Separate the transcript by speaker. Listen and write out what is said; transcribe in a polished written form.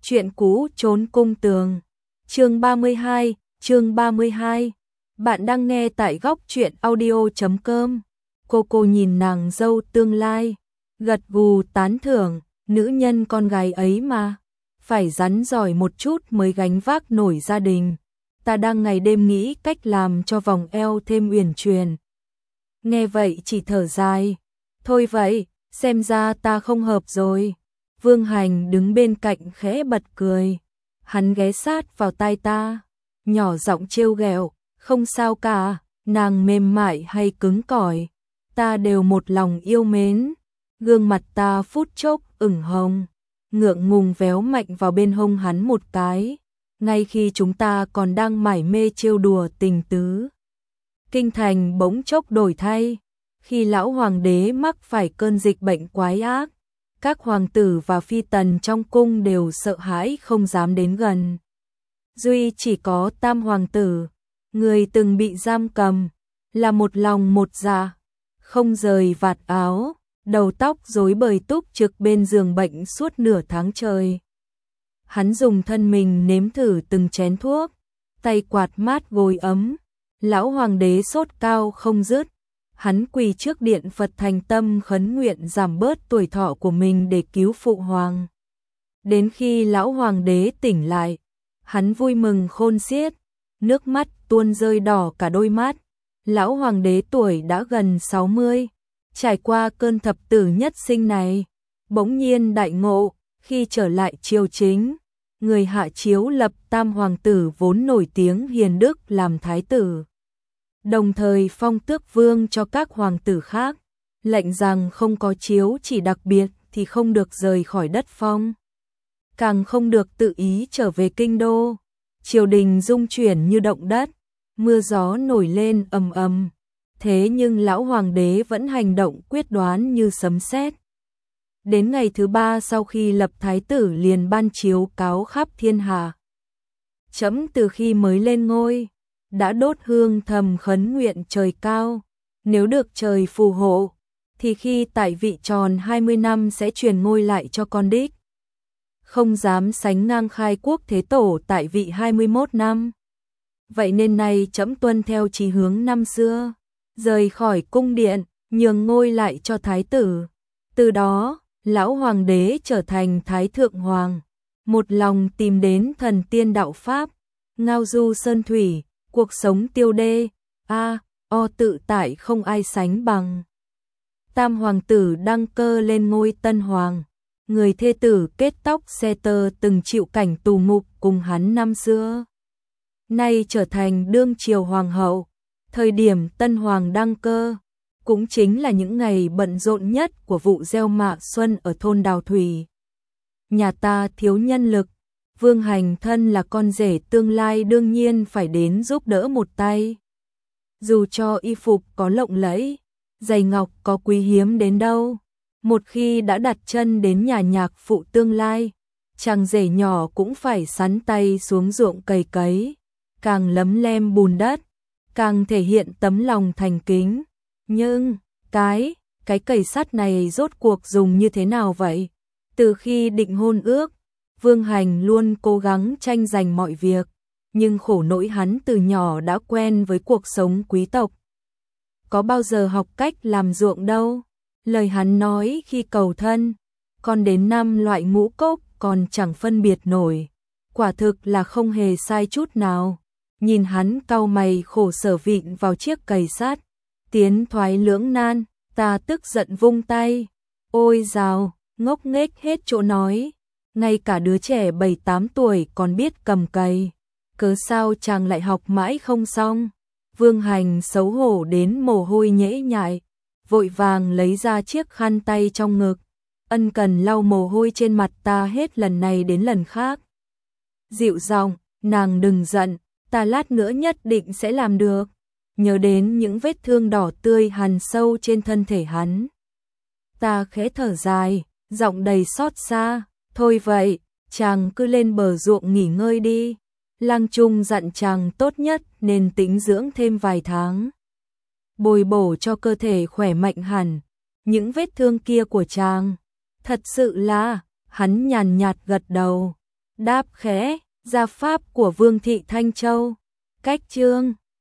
Speaker 1: Chuyện cũ trốn cung tường. Chương 32. Bạn đang nghe tại góc truyện audio.com. Cô nhìn nàng dâu tương lai, gật gù tán thưởng, nữ nhân con gái ấy mà, phải rắn giỏi một chút mới gánh vác nổi gia đình. Ta đang ngày đêm nghĩ cách làm cho vòng eo thêm uyển chuyển. Nghe vậy chỉ thở dài, thôi vậy, xem ra ta không hợp rồi. Vương Hành đứng bên cạnh khẽ bật cười, hắn ghé sát vào tai ta, nhỏ giọng trêu ghẹo, không sao cả, nàng mềm mại hay cứng cỏi, ta đều một lòng yêu mến. Gương mặt ta phút chốc ửng hồng, ngượng ngùng véo mạnh vào bên hông hắn một cái, ngay khi chúng ta còn đang mải mê trêu đùa tình tứ. Kinh thành bỗng chốc đổi thay, khi lão hoàng đế mắc phải cơn dịch bệnh quái ác, các hoàng tử và phi tần trong cung đều sợ hãi không dám đến gần. Duy chỉ có Tam hoàng tử, người từng bị giam cầm, là một lòng một dạ, không rời vạt áo, đầu tóc rối bời túc trực bên giường bệnh suốt nửa tháng trời. Hắn dùng thân mình nếm thử từng chén thuốc, tay quạt mát gối ấm, lão hoàng đế sốt cao không dứt. Hắn quỳ trước điện Phật thành tâm khấn nguyện giảm bớt tuổi thọ của mình để cứu phụ hoàng. Đến khi lão hoàng đế tỉnh lại, hắn vui mừng khôn xiết, nước mắt tuôn rơi đỏ cả đôi mắt. Lão hoàng đế tuổi đã gần 60, trải qua cơn thập tử nhất sinh này, bỗng nhiên đại ngộ, khi trở lại triều chính, người hạ chiếu lập Tam hoàng tử vốn nổi tiếng hiền đức làm thái tử. Đồng thời phong tước vương cho các hoàng tử khác, lệnh rằng không có chiếu chỉ đặc biệt thì không được rời khỏi đất phong, càng không được tự ý trở về kinh đô. Triều đình rung chuyển như động đất, mưa gió nổi lên ầm ầm, thế nhưng lão hoàng đế vẫn hành động quyết đoán như sấm sét. Đến ngày thứ 3 sau khi lập thái tử liền ban chiếu cáo khắp thiên hạ. Trẫm từ khi mới lên ngôi đã đốt hương thầm khấn nguyện trời cao, nếu được trời phù hộ, thì khi tại vị tròn 20 năm sẽ truyền ngôi lại cho con đích. Không dám sánh ngang khai quốc thế tổ tại vị 21 năm. Vậy nên nay trẫm tuân theo chí hướng năm xưa, rời khỏi cung điện, nhường ngôi lại cho thái tử. Từ đó, lão hoàng đế trở thành thái thượng hoàng, một lòng tìm đến thần tiên đạo pháp, ngao du sơn thủy, cuộc sống tiêu đê, tự tại không ai sánh bằng. Tam hoàng tử đăng cơ lên ngôi tân hoàng, người thê tử kết tóc xe tơ từng chịu cảnh tù ngục cùng hắn năm xưa, nay trở thành đương triều hoàng hậu. Thời điểm tân hoàng đăng cơ, cũng chính là những ngày bận rộn nhất của vụ gieo mạ xuân ở thôn Đào Thủy. Nhà ta thiếu nhân lực, Vương Hành thân là con rể tương lai đương nhiên phải đến giúp đỡ một tay. Dù cho y phục có lộng lẫy, giày ngọc có quý hiếm đến đâu, một khi đã đặt chân đến nhà nhạc phụ tương lai, chàng rể nhỏ cũng phải sắn tay xuống ruộng cày cấy, càng lấm lem bùn đất, càng thể hiện tấm lòng thành kính. Nhưng, cái cày sắt này rốt cuộc dùng như thế nào vậy? Từ khi định hôn ước, Vương Hành luôn cố gắng tranh giành mọi việc, nhưng khổ nỗi hắn từ nhỏ đã quen với cuộc sống quý tộc. Có bao giờ học cách làm ruộng đâu? Lời hắn nói khi cầu thân, con đến 5 loại ngũ cốc còn chẳng phân biệt nổi. Quả thực là không hề sai chút nào. Nhìn hắn cau mày khổ sở vịn vào chiếc cày sắt, tiến thoái lưỡng nan, ta tức giận vung tay. Ôi dào, ngốc nghếch hết chỗ nói. Ngay cả đứa trẻ 7-8 tuổi còn biết cầm cày, cớ sao chàng lại học mãi không xong? Vương Hành xấu hổ đến mồ hôi nhễ nhại, vội vàng lấy ra chiếc khăn tay trong ngực, ân cần lau mồ hôi trên mặt ta hết lần này đến lần khác. Dịu giọng, nàng đừng giận, ta lát nữa nhất định sẽ làm được. Nhớ đến những vết thương đỏ tươi hằn sâu trên thân thể hắn, ta khẽ thở dài, giọng đầy xót xa. Thôi vậy, chàng cứ lên bờ ruộng nghỉ ngơi đi. Lang Trung dặn chàng tốt nhất nên tĩnh dưỡng thêm vài tháng, bồi bổ cho cơ thể khỏe mạnh hẳn. Những vết thương kia của chàng, thật sự là, hắn nhàn nhạt gật đầu. đáp khẽ, gia pháp của Vương thị Thanh Châu. Cách chương